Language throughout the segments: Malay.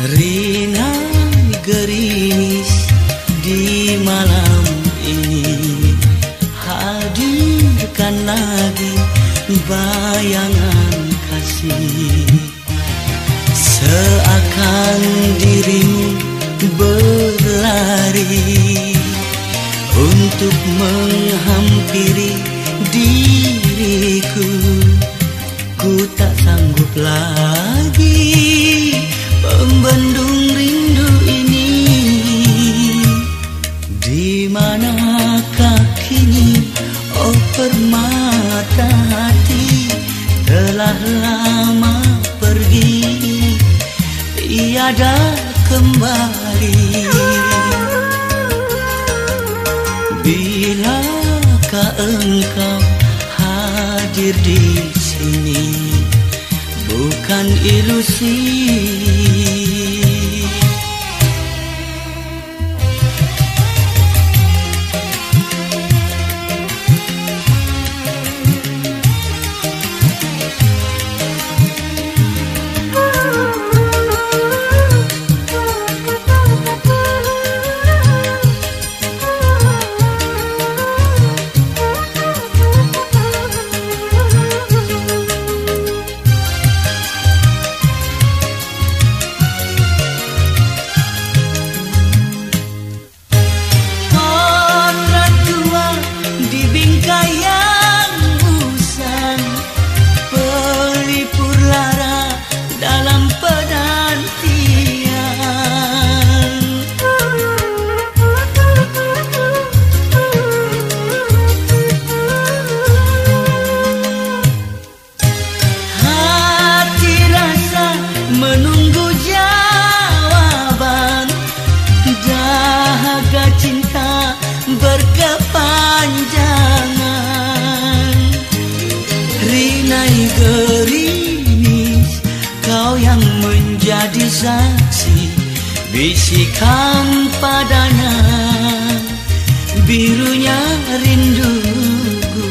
Rina gerimis di malam ini, hadirkan lagi bayangan kasih. Seakan dirimu berlari untuk menghampiri diriku. Ku tak sanggup lagi membendung rindu ini. Di manakah kini, oh permata hati, telah lama pergi, tiada kembali. Bilakah engkau hadir di sini, bukan ilusi. Menunggu jawaban, dahaga cinta berkepanjangan. Rinai gerimis, kau yang menjadi saksi, bisikan padanya birunya rinduku.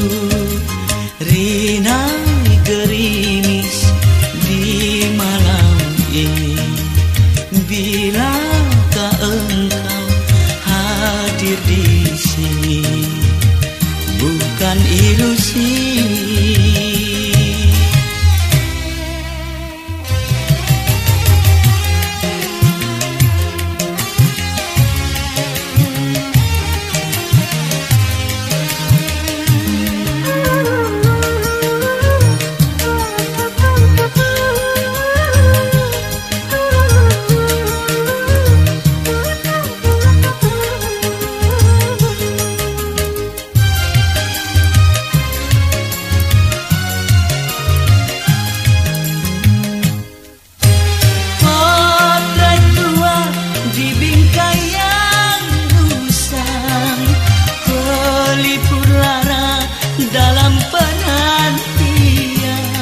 Rinai gerimis di malam ini, bilakah engkau hadir di sini, bukan ilusi. Dalam penantian,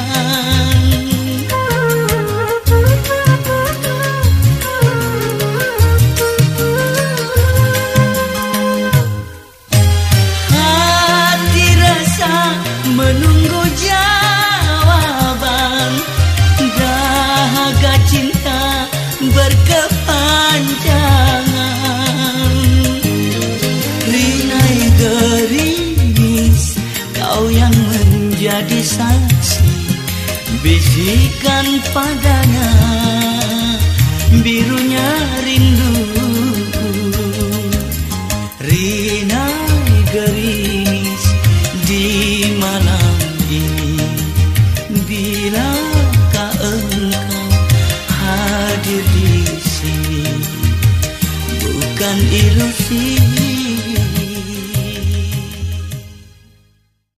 hati rasa menunggu jawaban, dahaga cinta berkepanjangan. Rinai gerimis, kau yang menjadi saksi, bisikan padanya birunya rinduku. Rinai gerimis di malam ini, bilakah engkau hadir di sini, bukan ilusi.